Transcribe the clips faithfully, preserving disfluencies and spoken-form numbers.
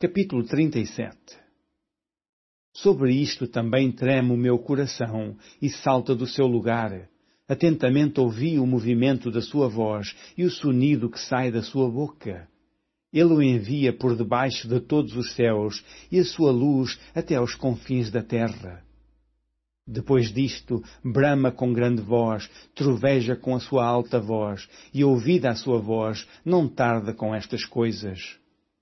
Capítulo trinta e sete. Sobre isto também treme o meu coração e salta do seu lugar. Atentamente ouvi o movimento da sua voz e o sonido que sai da sua boca. Ele o envia por debaixo de todos os céus e a sua luz até aos confins da terra. Depois disto, brama com grande voz, troveja com a sua alta voz, e ouvida a sua voz, não tarda com estas coisas.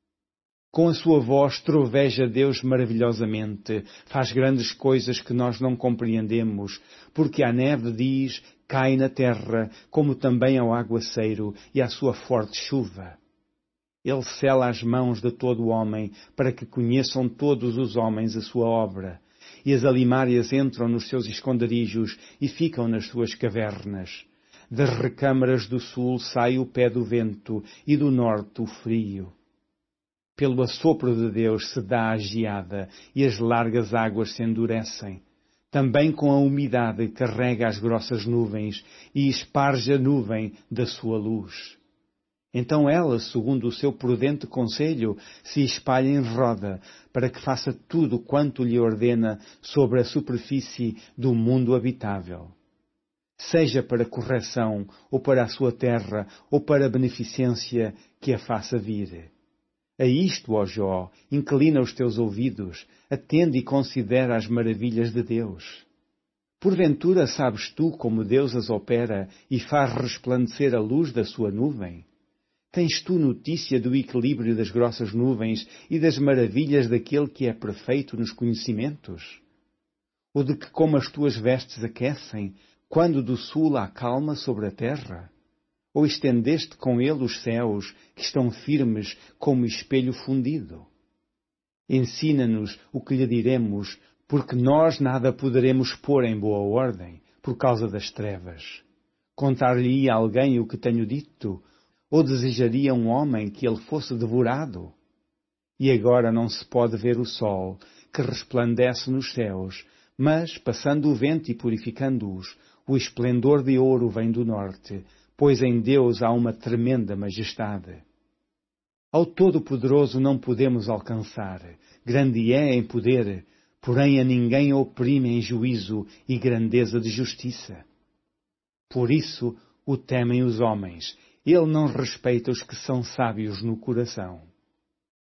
Com a sua voz troveja Deus maravilhosamente, faz grandes coisas que nós não compreendemos, porque a neve diz, cai na terra, como também ao aguaceiro e à sua forte chuva. Ele sela as mãos de todo o homem, para que conheçam todos os homens a sua obra, e as alimárias entram nos seus esconderijos e ficam nas suas cavernas. Das recâmaras do sul sai o pé do vento, e do norte o frio. Pelo assopro de Deus se dá a geada, e as largas águas se endurecem. Também com a umidade carrega as grossas nuvens, e esparge a nuvem da sua luz. Então ela, segundo o seu prudente conselho, se espalha em roda, para que faça tudo quanto lhe ordena sobre a superfície do mundo habitável. Seja para correção, ou para a sua terra, ou para a beneficência que a faça vir. A isto, ó Jó, inclina os teus ouvidos, atende e considera as maravilhas de Deus. Porventura sabes tu como Deus as opera e faz resplandecer a luz da sua nuvem? Tens tu notícia do equilíbrio das grossas nuvens e das maravilhas daquele que é perfeito nos conhecimentos? Ou de que como as tuas vestes aquecem, quando do sul há calma sobre a terra? Ou estendeste com ele os céus, que estão firmes como espelho fundido? Ensina-nos o que lhe diremos, porque nós nada poderemos pôr em boa ordem, por causa das trevas. Contar-lhe-ia alguém o que tenho dito? Ou desejaria um homem que ele fosse devorado? E agora não se pode ver o sol, que resplandece nos céus, mas, passando o vento e purificando-os, o esplendor de ouro vem do norte, pois em Deus há uma tremenda majestade. Ao Todo-Poderoso não podemos alcançar, grande é em poder, porém a ninguém oprime em juízo e grandeza de justiça. Por isso o temem os homens, ele não respeita os que são sábios no coração.